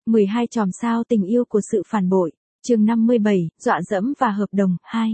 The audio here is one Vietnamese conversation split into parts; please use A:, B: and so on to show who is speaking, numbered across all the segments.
A: 12 chòm sao tình yêu của sự phản bội, chương 57, dọa dẫm và hợp đồng, 2.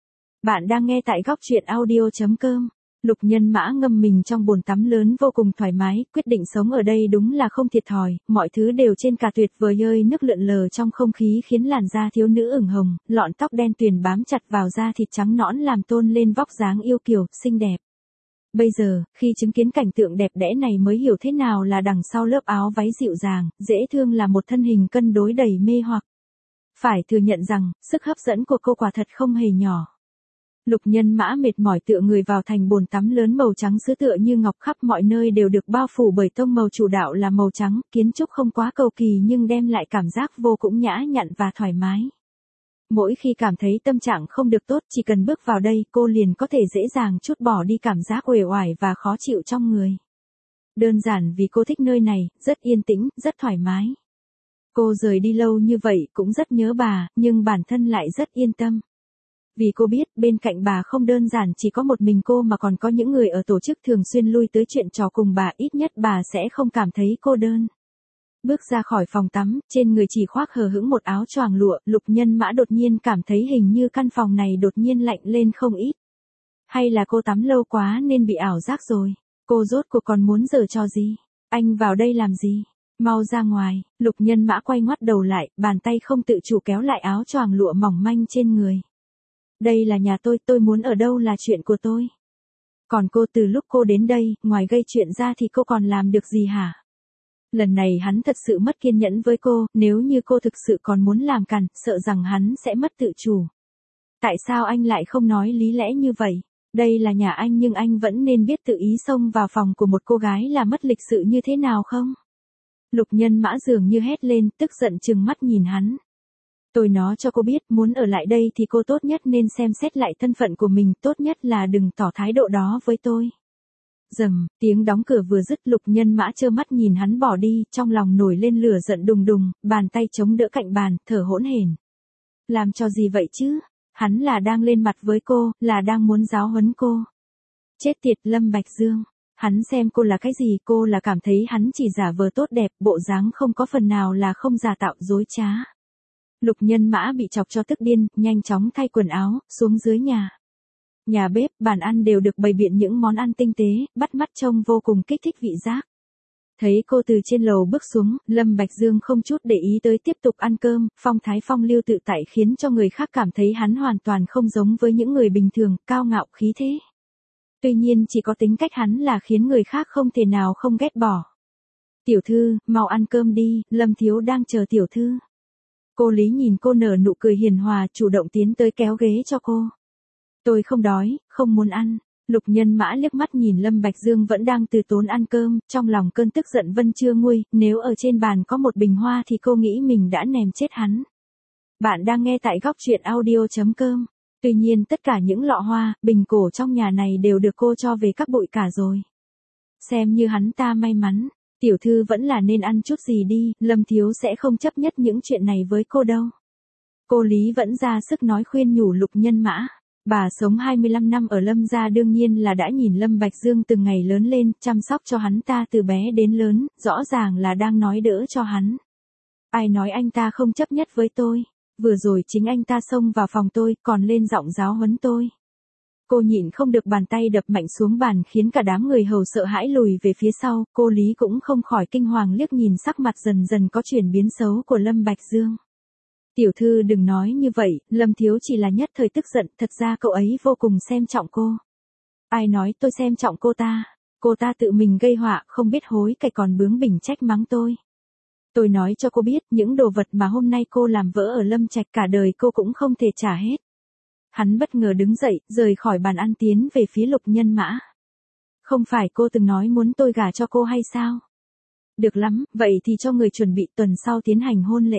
A: Bạn đang nghe tại góc truyện audio.com. Lục Nhân Mã ngâm mình trong bồn tắm lớn vô cùng thoải mái, quyết định sống ở đây đúng là không thiệt thòi, mọi thứ đều trên cả tuyệt vời ơi, nước lượn lờ trong không khí khiến làn da thiếu nữ ửng hồng, lọn tóc đen tuyền bám chặt vào da thịt trắng nõn làm tôn lên vóc dáng yêu kiều, xinh đẹp. Bây giờ, khi chứng kiến cảnh tượng đẹp đẽ này mới hiểu thế nào là đằng sau lớp áo váy dịu dàng, dễ thương là một thân hình cân đối đầy mê hoặc. Phải thừa nhận rằng, sức hấp dẫn của cô quả thật không hề nhỏ. Lục Nhân Mã mệt mỏi tựa người vào thành bồn tắm lớn màu trắng sữa tựa như ngọc, khắp mọi nơi đều được bao phủ bởi tông màu chủ đạo là màu trắng, kiến trúc không quá cầu kỳ nhưng đem lại cảm giác vô cùng nhã nhặn và thoải mái. Mỗi khi cảm thấy tâm trạng không được tốt, chỉ cần bước vào đây, cô liền có thể dễ dàng trút bỏ đi cảm giác uể oải và khó chịu trong người. Đơn giản vì cô thích nơi này, rất yên tĩnh, rất thoải mái. Cô rời đi lâu như vậy cũng rất nhớ bà, nhưng bản thân lại rất yên tâm. Vì cô biết, bên cạnh bà không đơn giản chỉ có một mình cô mà còn có những người ở tổ chức thường xuyên lui tới chuyện trò cùng bà, ít nhất bà sẽ không cảm thấy cô đơn. Bước ra khỏi phòng tắm, trên người chỉ khoác hờ hững một áo choàng lụa, Lục Nhân Mã đột nhiên cảm thấy hình như căn phòng này đột nhiên lạnh lên không ít. Hay là cô tắm lâu quá nên bị ảo giác rồi? Cô rốt cuộc còn muốn giở trò gì? Anh vào đây làm gì? Mau ra ngoài. Lục Nhân Mã quay ngoắt đầu lại, bàn tay không tự chủ kéo lại áo choàng lụa mỏng manh trên người. Đây là nhà tôi muốn ở đâu là chuyện của tôi. Còn cô, từ lúc cô đến đây, ngoài gây chuyện ra thì cô còn làm được gì hả? Lần này hắn thật sự mất kiên nhẫn với cô, nếu như cô thực sự còn muốn làm càn, sợ rằng hắn sẽ mất tự chủ. Tại sao anh lại không nói lý lẽ như vậy? Đây là nhà anh nhưng anh vẫn nên biết tự ý xông vào phòng của một cô gái là mất lịch sự như thế nào không? Lục Nhân Mã dường như hét lên, tức giận trừng mắt nhìn hắn. Tôi nói cho cô biết, muốn ở lại đây thì cô tốt nhất nên xem xét lại thân phận của mình, tốt nhất là đừng tỏ thái độ đó với tôi. Rầm, tiếng đóng cửa vừa dứt, Lục Nhân Mã trơ mắt nhìn hắn bỏ đi, trong lòng nổi lên lửa giận đùng đùng, bàn tay chống đỡ cạnh bàn, thở hỗn hển. Làm cho gì vậy chứ? Hắn là đang lên mặt với cô, là đang muốn giáo huấn cô. Chết tiệt, Lâm Bạch Dương. Hắn xem cô là cái gì? Cô là cảm thấy hắn chỉ giả vờ tốt đẹp, bộ dáng không có phần nào là không giả tạo dối trá. Lục Nhân Mã bị chọc cho tức điên, nhanh chóng thay quần áo, xuống dưới nhà. Nhà bếp, bàn ăn đều được bày biện những món ăn tinh tế, bắt mắt trông vô cùng kích thích vị giác. Thấy cô từ trên lầu bước xuống, Lâm Bạch Dương không chút để ý tới tiếp tục ăn cơm, phong thái phong lưu tự tại khiến cho người khác cảm thấy hắn hoàn toàn không giống với những người bình thường, cao ngạo khí thế. Tuy nhiên chỉ có tính cách hắn là khiến người khác không thể nào không ghét bỏ. Tiểu thư, mau ăn cơm đi, Lâm thiếu đang chờ tiểu thư. Cô Lý nhìn cô nở nụ cười hiền hòa, chủ động tiến tới kéo ghế cho cô. Tôi không đói, không muốn ăn. Lục Nhân Mã liếc mắt nhìn Lâm Bạch Dương vẫn đang từ tốn ăn cơm, trong lòng cơn tức giận vẫn chưa nguôi, nếu ở trên bàn có một bình hoa thì cô nghĩ mình đã ném chết hắn. Bạn đang nghe tại góc truyện audio.com. Tuy nhiên tất cả những lọ hoa, bình cổ trong nhà này đều được cô cho về các bụi cả rồi. Xem như hắn ta may mắn. Tiểu thư vẫn là nên ăn chút gì đi, Lâm thiếu sẽ không chấp nhất những chuyện này với cô đâu. Cô Lý vẫn ra sức nói khuyên nhủ Lục Nhân Mã. Bà sống 25 năm ở Lâm gia đương nhiên là đã nhìn Lâm Bạch Dương từng ngày lớn lên, chăm sóc cho hắn ta từ bé đến lớn, rõ ràng là đang nói đỡ cho hắn. Ai nói anh ta không chấp nhất với tôi? Vừa rồi chính anh ta xông vào phòng tôi, còn lên giọng giáo huấn tôi. Cô nhịn không được, bàn tay đập mạnh xuống bàn khiến cả đám người hầu sợ hãi lùi về phía sau, cô Lý cũng không khỏi kinh hoàng liếc nhìn sắc mặt dần dần có chuyển biến xấu của Lâm Bạch Dương. Tiểu thư đừng nói như vậy, Lâm thiếu chỉ là nhất thời tức giận, thật ra cậu ấy vô cùng xem trọng cô. Ai nói tôi xem trọng cô ta tự mình gây họa, không biết hối cải còn bướng bỉnh trách mắng tôi. Tôi nói cho cô biết, những đồ vật mà hôm nay cô làm vỡ ở Lâm Trạch cả đời cô cũng không thể trả hết. Hắn bất ngờ đứng dậy, rời khỏi bàn ăn tiến về phía Lục Nhân Mã. Không phải cô từng nói muốn tôi gả cho cô hay sao? Được lắm, vậy thì cho người chuẩn bị tuần sau tiến hành hôn lễ.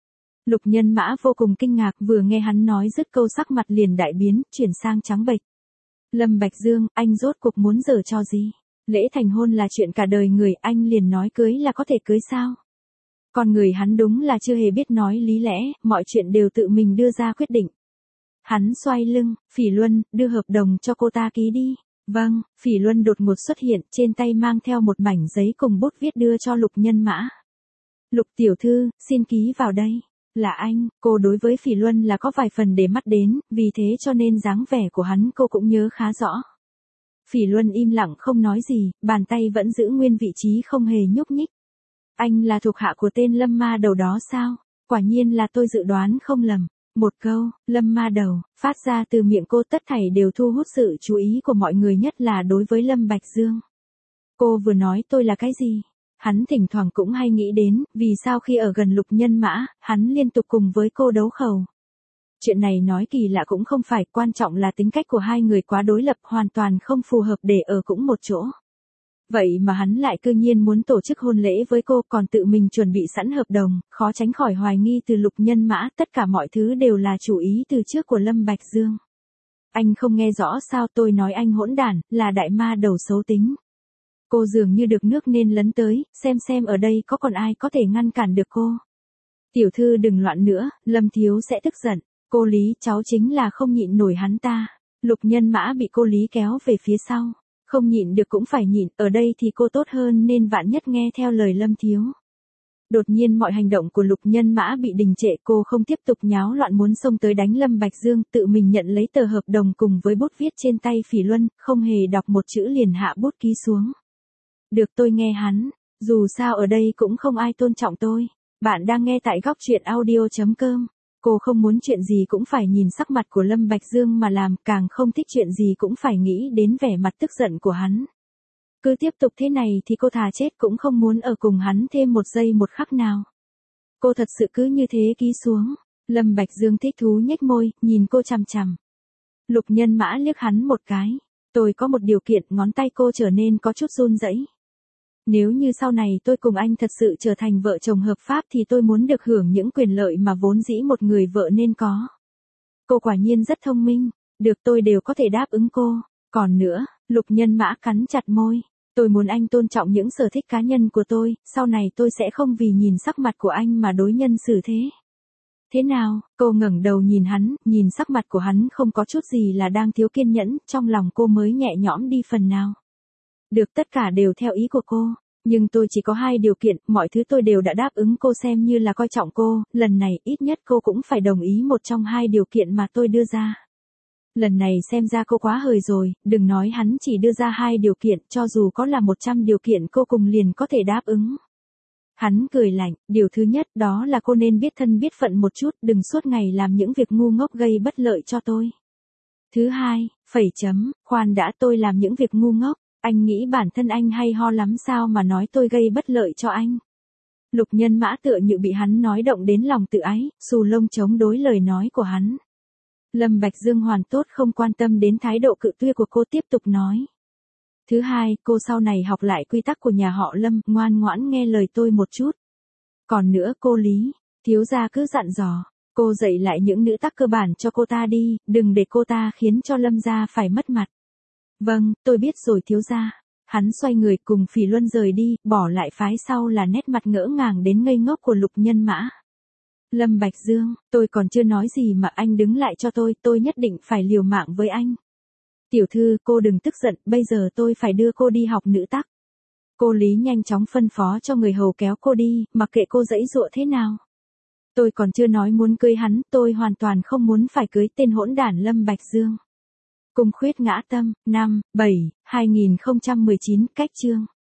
A: Lục Nhân Mã vô cùng kinh ngạc, vừa nghe hắn nói dứt câu sắc mặt liền đại biến, chuyển sang trắng bệch. Lâm Bạch Dương, anh rốt cuộc muốn giở trò gì? Lễ thành hôn là chuyện cả đời người, anh liền nói cưới là có thể cưới sao? Con người hắn đúng là chưa hề biết nói lý lẽ, mọi chuyện đều tự mình đưa ra quyết định. Hắn xoay lưng, Phỉ Luân, đưa hợp đồng cho cô ta ký đi. Vâng, Phỉ Luân đột ngột xuất hiện, trên tay mang theo một mảnh giấy cùng bút viết đưa cho Lục Nhân Mã. Lục tiểu thư, xin ký vào đây. Là anh, cô đối với Phỉ Luân là có vài phần để mắt đến, vì thế cho nên dáng vẻ của hắn cô cũng nhớ khá rõ. Phỉ Luân im lặng không nói gì, bàn tay vẫn giữ nguyên vị trí không hề nhúc nhích. Anh là thuộc hạ của tên Lâm Ma Đầu đó sao? Quả nhiên là tôi dự đoán không lầm. Một câu, Lâm Ma Đầu, phát ra từ miệng cô tất thảy đều thu hút sự chú ý của mọi người, nhất là đối với Lâm Bạch Dương. Cô vừa nói tôi là cái gì? Hắn thỉnh thoảng cũng hay nghĩ đến, vì sao khi ở gần Lục Nhân Mã, hắn liên tục cùng với cô đấu khẩu. Chuyện này nói kỳ lạ cũng không phải, quan trọng là tính cách của hai người quá đối lập, hoàn toàn không phù hợp để ở cũng một chỗ. Vậy mà hắn lại cư nhiên muốn tổ chức hôn lễ với cô, còn tự mình chuẩn bị sẵn hợp đồng, khó tránh khỏi hoài nghi từ Lục Nhân Mã, tất cả mọi thứ đều là chủ ý từ trước của Lâm Bạch Dương. Anh không nghe rõ sao? Tôi nói anh hỗn đản, là đại ma đầu xấu tính. Cô dường như được nước nên lấn tới, xem ở đây có còn ai có thể ngăn cản được cô. Tiểu thư đừng loạn nữa, Lâm thiếu sẽ tức giận. Cô Lý, cháu chính là không nhịn nổi hắn ta. Lục Nhân Mã bị cô Lý kéo về phía sau. Không nhịn được cũng phải nhịn, ở đây thì cô tốt hơn nên vạn nhất nghe theo lời Lâm thiếu. Đột nhiên mọi hành động của Lục Nhân Mã bị đình trệ, cô không tiếp tục nháo loạn muốn xông tới đánh Lâm Bạch Dương, tự mình nhận lấy tờ hợp đồng cùng với bút viết trên tay Phỉ Luân, không hề đọc một chữ liền hạ bút ký xuống. Được, tôi nghe hắn, dù sao ở đây cũng không ai tôn trọng tôi. Bạn đang nghe tại góc truyện audio.com. Cô không muốn chuyện gì cũng phải nhìn sắc mặt của Lâm Bạch Dương mà làm, càng không thích chuyện gì cũng phải nghĩ đến vẻ mặt tức giận của hắn. Cứ tiếp tục thế này thì cô thà chết cũng không muốn ở cùng hắn thêm một giây một khắc nào. Cô thật sự cứ như thế ký xuống. Lâm Bạch Dương thích thú nhếch môi, nhìn cô chằm chằm. Lục Nhân Mã liếc hắn một cái. Tôi có một điều kiện, ngón tay cô trở nên có chút run rẩy. Nếu như sau này tôi cùng anh thật sự trở thành vợ chồng hợp pháp thì tôi muốn được hưởng những quyền lợi mà vốn dĩ một người vợ nên có. Cô quả nhiên rất thông minh, được, tôi đều có thể đáp ứng cô. Còn nữa, Lục Nhân Mã cắn chặt môi, tôi muốn anh tôn trọng những sở thích cá nhân của tôi, sau này tôi sẽ không vì nhìn sắc mặt của anh mà đối nhân xử thế. Thế nào? Cô ngẩng đầu nhìn hắn, nhìn sắc mặt của hắn không có chút gì là đang thiếu kiên nhẫn, trong lòng cô mới nhẹ nhõm đi phần nào. Được, tất cả đều theo ý của cô, nhưng tôi chỉ có hai điều kiện, mọi thứ tôi đều đã đáp ứng cô, xem như là coi trọng cô, lần này ít nhất cô cũng phải đồng ý một trong hai điều kiện mà tôi đưa ra. Lần này xem ra cô quá hời rồi, đừng nói hắn chỉ đưa ra hai điều kiện, cho dù có là 100 điều kiện cô cùng liền có thể đáp ứng. Hắn cười lạnh, điều thứ nhất đó là cô nên biết thân biết phận một chút, đừng suốt ngày làm những việc ngu ngốc gây bất lợi cho tôi. Thứ hai, khoan đã, tôi làm những việc ngu ngốc, anh nghĩ bản thân anh hay ho lắm sao mà nói tôi gây bất lợi cho anh. Lục Nhân Mã tựa như bị hắn nói động đến lòng tự ái, xù lông chống đối lời nói của hắn. Lâm Bạch Dương hoàn tốt không quan tâm đến thái độ cự tuyệt của cô, tiếp tục nói. Thứ hai, cô sau này học lại quy tắc của nhà họ Lâm, ngoan ngoãn nghe lời tôi một chút. Còn nữa cô Lý, thiếu gia cứ dặn dò, cô dạy lại những nữ tắc cơ bản cho cô ta đi, đừng để cô ta khiến cho Lâm gia phải mất mặt. Vâng, tôi biết rồi thiếu gia. Hắn xoay người cùng Phỉ Luân rời đi, bỏ lại phái sau là nét mặt ngỡ ngàng đến ngây ngốc của Lục Nhân Mã. Lâm Bạch Dương, tôi còn chưa nói gì mà anh đứng lại cho tôi nhất định phải liều mạng với anh. Tiểu thư, cô đừng tức giận, bây giờ tôi phải đưa cô đi học nữ tắc. Cô Lý nhanh chóng phân phó cho người hầu kéo cô đi, mặc kệ cô giãy giụa thế nào. Tôi còn chưa nói muốn cưới hắn, tôi hoàn toàn không muốn phải cưới tên hỗn đản Lâm Bạch Dương. Cung khuyết ngã tâm, 5/7/2019, cách chương.